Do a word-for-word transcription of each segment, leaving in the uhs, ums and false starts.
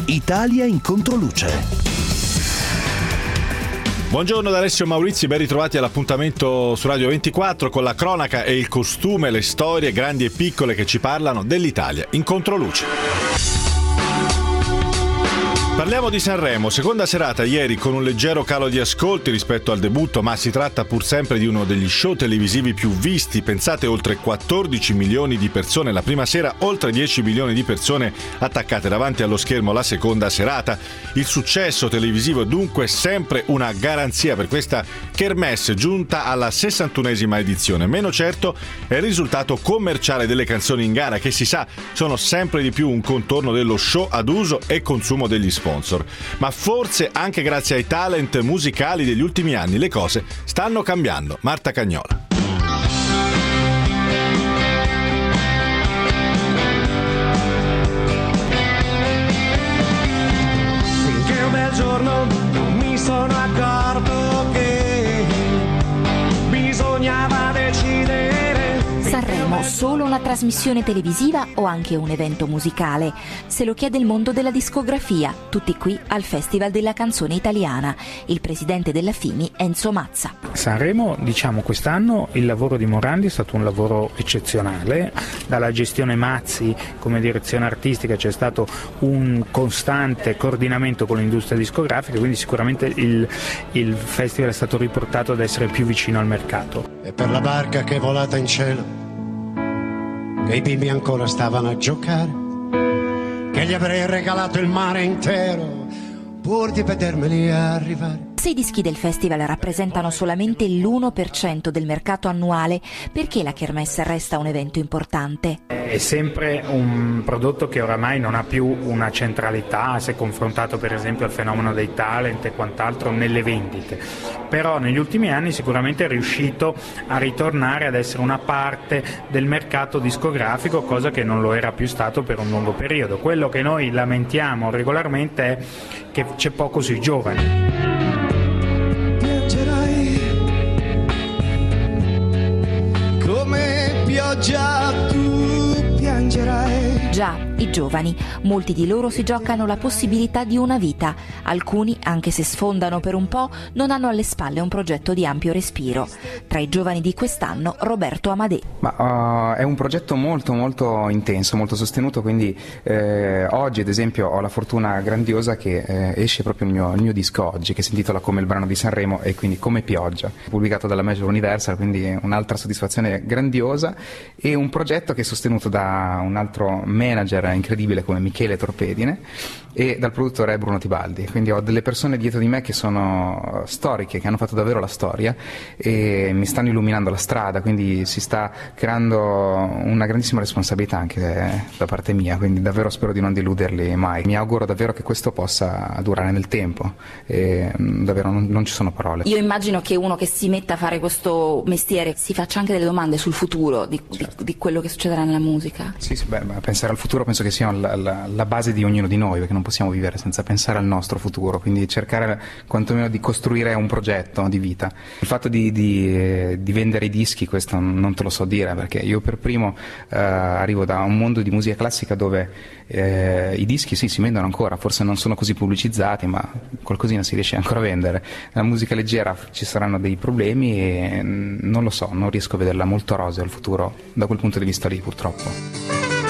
Italia in controluce. Buongiorno da Alessio Maurizi, ben ritrovati all'appuntamento su Radio ventiquattro con la cronaca e il costume, le storie grandi e piccole che ci parlano dell'Italia in controluce. Parliamo di Sanremo, seconda serata ieri con un leggero calo di ascolti rispetto al debutto, ma si tratta pur sempre di uno degli show televisivi più visti. Pensate, oltre quattordici milioni di persone la prima sera, oltre dieci milioni di persone attaccate davanti allo schermo la seconda serata. Il successo televisivo è dunque sempre una garanzia per questa kermesse giunta alla sessantunesima edizione. Meno certo è il risultato commerciale delle canzoni in gara, che si sa sono sempre di più un contorno dello show ad uso e consumo degli sponsor. Ma forse anche grazie ai talent musicali degli ultimi anni le cose stanno cambiando. Marta Cagnola. Finché un bel giorno non mi sono accorto che bisognava decidere. Sanremo, solo una trasmissione televisiva o anche un evento musicale? Se lo chiede il mondo della discografia, tutti qui al Festival della Canzone Italiana. Il presidente della FIMI, Enzo Mazza. Sanremo, diciamo, quest'anno il lavoro di Morandi è stato un lavoro eccezionale. Dalla gestione Mazzi come direzione artistica c'è stato un costante coordinamento con l'industria discografica, quindi sicuramente il, il festival è stato riportato ad essere più vicino al mercato. E per la barca che è volata in cielo, che i bimbi ancora stavano a giocare, che gli avrei regalato il mare intero pur di vedermeli arrivare. Se i dischi del festival rappresentano solamente l'uno per cento del mercato annuale, perché la kermesse resta un evento importante? È sempre un prodotto che oramai non ha più una centralità se confrontato per esempio al fenomeno dei talent e quant'altro nelle vendite, però negli ultimi anni sicuramente è riuscito a ritornare ad essere una parte del mercato discografico, cosa che non lo era più stato per un lungo periodo. Quello che noi lamentiamo regolarmente è che c'è poco sui giovani. Come pioggia tu piangerai. Già, i giovani, molti di loro si giocano la possibilità di una vita. Alcuni, anche se sfondano per un po', non hanno alle spalle un progetto di ampio respiro. Tra i giovani di quest'anno, Roberto Amadei. Ma, uh, è un progetto molto molto intenso, molto sostenuto, quindi eh, oggi ad esempio ho la fortuna grandiosa che eh, esce proprio il mio, il mio disco oggi, che si intitola Come il brano di Sanremo e quindi Come pioggia, pubblicato dalla Major Universal, quindi un'altra soddisfazione grandiosa, e un progetto che è sostenuto da un altro manager incredibile come Michele Torpedine e dal produttore Bruno Tibaldi. Quindi ho delle persone dietro di me che sono storiche, che hanno fatto davvero la storia e mi stanno illuminando la strada, quindi si sta creando una grandissima responsabilità anche da parte mia, quindi davvero spero di non deluderli mai. Mi auguro davvero che questo possa durare nel tempo e davvero non, non ci sono parole. Io immagino che uno che si metta a fare questo mestiere si faccia anche delle domande sul futuro di, certo. di, di quello che succederà nella musica. Sì, sì, beh, pensare al futuro penso che sia la, la, la base di ognuno di noi, perché non possiamo vivere senza pensare al nostro futuro, quindi cercare quantomeno di costruire un progetto di vita. Il fatto di, di, di vendere i dischi, questo non te lo so dire, perché io per primo eh, arrivo da un mondo di musica classica dove eh, i dischi sì si vendono ancora, forse non sono così pubblicizzati, ma qualcosina si riesce ancora a vendere. La musica leggera ci saranno dei problemi e non lo so, non riesco a vederla molto rosea il futuro da quel punto di vista lì, purtroppo.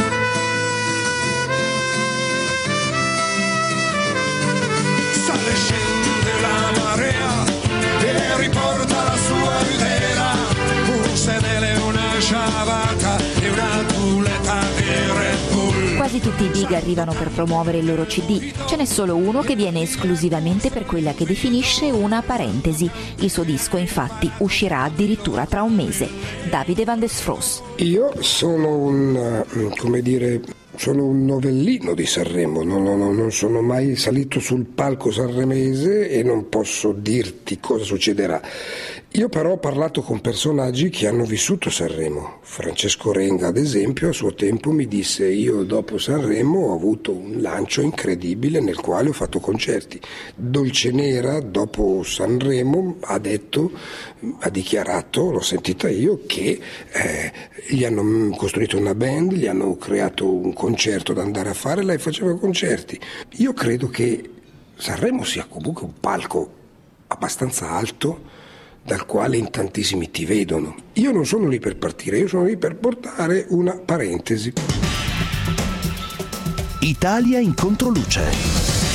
Quasi tutti i big arrivano per promuovere il loro C D, ce n'è solo uno che viene esclusivamente per quella che definisce una parentesi. Il suo disco infatti uscirà addirittura tra un mese. Davide Van der Sfroos. Io sono un, come dire, sono un novellino di Sanremo, non, non, non sono mai salito sul palco sanremese e non posso dirti cosa succederà. Io però ho parlato con personaggi che hanno vissuto Sanremo. Francesco Renga, ad esempio, a suo tempo mi disse: io dopo Sanremo ho avuto un lancio incredibile nel quale ho fatto concerti. Dolcenera dopo Sanremo ha detto, ha dichiarato, l'ho sentita io, che eh, gli hanno costruito una band, gli hanno creato un concerto da andare a fare, lei faceva concerti. Io credo che Sanremo sia comunque un palco abbastanza alto dal quale in tantissimi ti vedono. Io non sono lì per partire, io sono lì per portare una parentesi. Italia in controluce.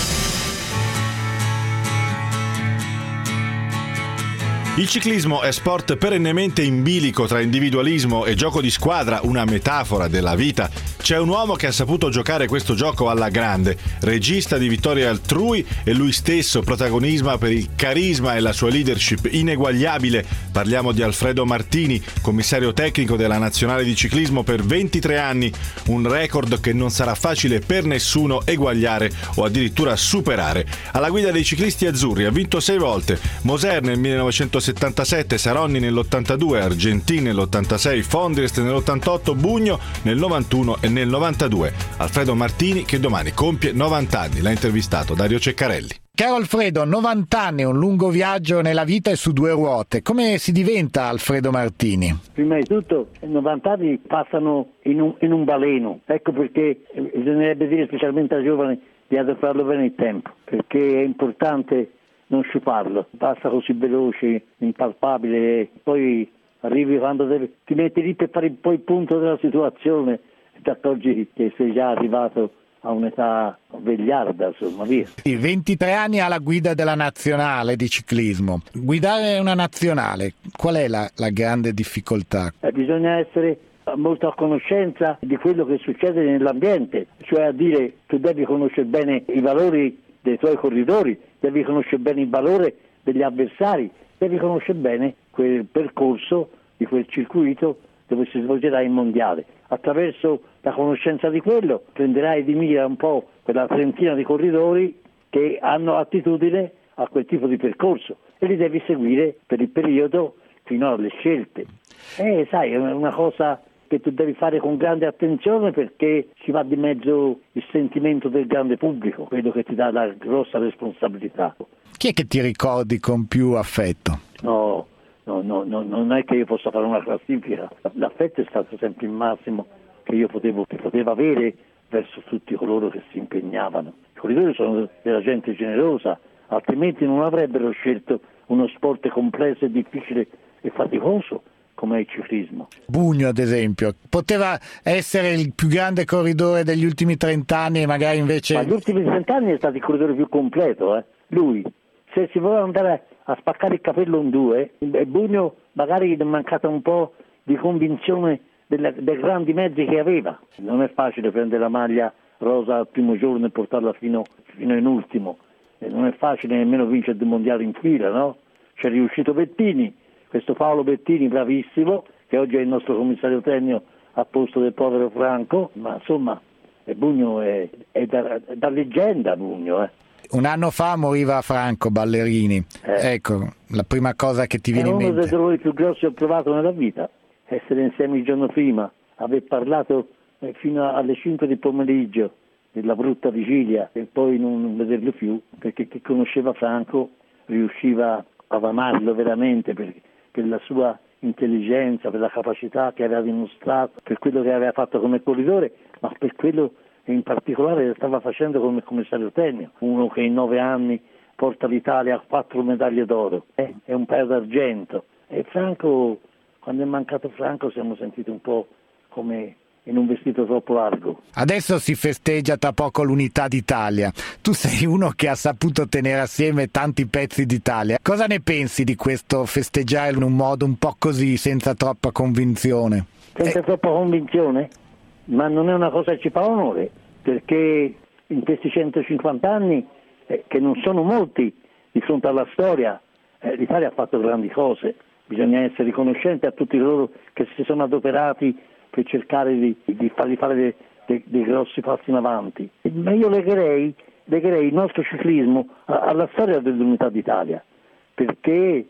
Il ciclismo è sport perennemente in bilico tra individualismo e gioco di squadra, una metafora della vita. C'è un uomo che ha saputo giocare questo gioco alla grande, regista di vittorie altrui e lui stesso protagonismo per il carisma e la sua leadership ineguagliabile. Parliamo di Alfredo Martini, commissario tecnico della Nazionale di ciclismo per ventitré anni, un record che non sarà facile per nessuno eguagliare o addirittura superare. Alla guida dei ciclisti azzurri ha vinto sei volte, Moser nel millenovecentosettantasette, Saronni nell'ottantadue, Argentin nell'ottantasei, Fondrest nell'ottantotto, Bugno nel novantuno e nel novantadue. Alfredo Martini che domani compie novanta anni. L'ha intervistato Dario Ceccarelli. Caro Alfredo, novanta anni, un lungo viaggio nella vita e su due ruote. Come si diventa Alfredo Martini? Prima di tutto, novanta anni passano in un, in un baleno. Ecco perché bisognerebbe dire, specialmente ai giovani, di adoperarlo bene il tempo, perché è importante non sciuparlo. Passa così veloce, impalpabile, poi arrivi quando devi, ti metti lì per fare un po' il punto della situazione e ti accorgi che sei già arrivato a un'età vegliarda, insomma, via. ventitré anni alla guida della nazionale di ciclismo. Guidare una nazionale, qual è la, la grande difficoltà? Eh, bisogna essere molto a conoscenza di quello che succede nell'ambiente, cioè a dire, tu devi conoscere bene i valori dei tuoi corridori, devi conoscere bene il valore degli avversari, devi conoscere bene quel percorso di quel circuito dove si svolgerà il mondiale. Attraverso la conoscenza di quello prenderai di mira un po' quella trentina di corridori che hanno attitudine a quel tipo di percorso e li devi seguire per il periodo fino alle scelte. E sai, è una cosa che tu devi fare con grande attenzione perché ci va di mezzo il sentimento del grande pubblico, quello che ti dà la grossa responsabilità. Chi è che ti ricordi con più affetto? No, no, no, no, non è che io possa fare una classifica. L'affetto è stato sempre il massimo che io potevo, che potevo avere verso tutti coloro che si impegnavano. I corridori sono della gente generosa, altrimenti non avrebbero scelto uno sport complesso e difficile e faticoso come il ciclismo. Bugno, ad esempio, poteva essere il più grande corridore degli ultimi trent'anni e magari invece... Ma gli ultimi trent'anni è stato il corridore più completo, eh? Lui. Se si voleva andare a spaccare il capello in due, Bugno magari gli è mancata un po' di convinzione delle, dei grandi mezzi che aveva. Non è facile prendere la maglia rosa al primo giorno e portarla fino, fino in ultimo. E non è facile nemmeno vincere il mondiale in fila, no? C'è riuscito Bettini, questo Paolo Bettini bravissimo, che oggi è il nostro commissario tecnico a posto del povero Franco, ma insomma Bugno è, è, da, è da leggenda Bugno, eh. Un anno fa moriva Franco Ballerini, eh. Ecco, la prima cosa che ti viene in mente. È uno dei dolori più grossi che ho provato nella vita, essere insieme il giorno prima, aver parlato fino alle cinque del pomeriggio della brutta vigilia e poi non vederlo più, perché chi conosceva Franco riusciva ad amarlo veramente per, per la sua intelligenza, per la capacità che aveva dimostrato, per quello che aveva fatto come corridore, ma per quello e in particolare che stava facendo come commissario tecnico, uno che in nove anni porta l'Italia a quattro medaglie d'oro eh, e un paio d'argento. E Franco, quando è mancato Franco, siamo sentiti un po' come in un vestito troppo largo. Adesso si festeggia tra poco l'unità d'Italia. Tu sei uno che ha saputo tenere assieme tanti pezzi d'Italia. Cosa ne pensi di questo festeggiare in un modo un po' così, senza troppa convinzione? Senza eh. troppa convinzione? Ma non è una cosa che ci fa onore, perché in questi centocinquanta anni, eh, che non sono molti di fronte alla storia, eh, l'Italia ha fatto grandi cose. Bisogna essere riconoscenti a tutti coloro che si sono adoperati per cercare di, di fargli fare dei, dei, dei grossi passi in avanti. Ma io legherei, legherei il nostro ciclismo alla storia dell'Unità d'Italia, perché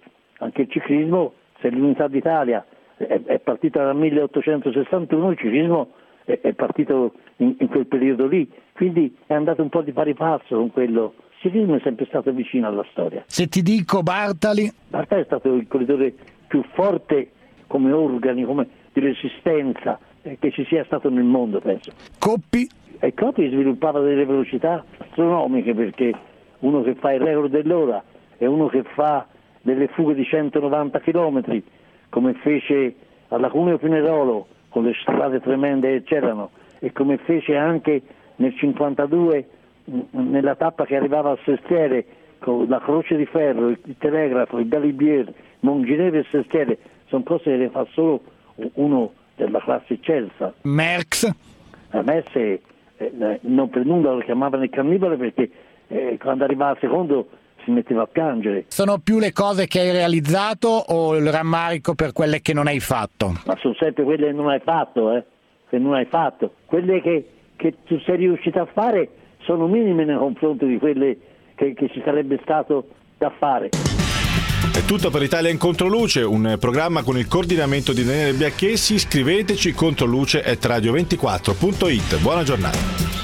anche il ciclismo, se l'Unità d'Italia è, è partita dal milleottocentosessantuno, il ciclismo è, è partito in, in quel periodo lì, quindi è andato un po' di pari passo con quello. Il ciclismo è sempre stato vicino alla storia. Se ti dico Bartali? Bartali è stato il corridore più forte come organi, come di resistenza eh, che ci sia stato nel mondo, penso. Coppi? E Coppi sviluppava delle velocità astronomiche, perché uno che fa il record dell'ora e uno che fa delle fughe di centonovanta chilometri, come fece alla Cuneo Pinerolo con le strade tremende che c'erano, e come fece anche nel cinquantadue nella tappa che arrivava al Sestiere con la Croce di Ferro, il Telegrafo, il Galibier, Monginevro e Sestiere, sono cose che le fa solo uno della classe eccelsa. Merckx? A Merckx eh, non per nulla lo chiamavano il cannibale, perché eh, quando arrivava al secondo si metteva a piangere. Sono più le cose che hai realizzato o il rammarico per quelle che non hai fatto? Ma sono sempre quelle che non hai fatto, eh? Che non hai fatto. Quelle che, che tu sei riuscito a fare sono minime nei confronti di quelle che, che ci sarebbe stato da fare. È tutto per Italia in Controluce, un programma con il coordinamento di Daniele Biacchessi. Scriveteci controluce chiocciola radio ventiquattro punto it. Buona giornata.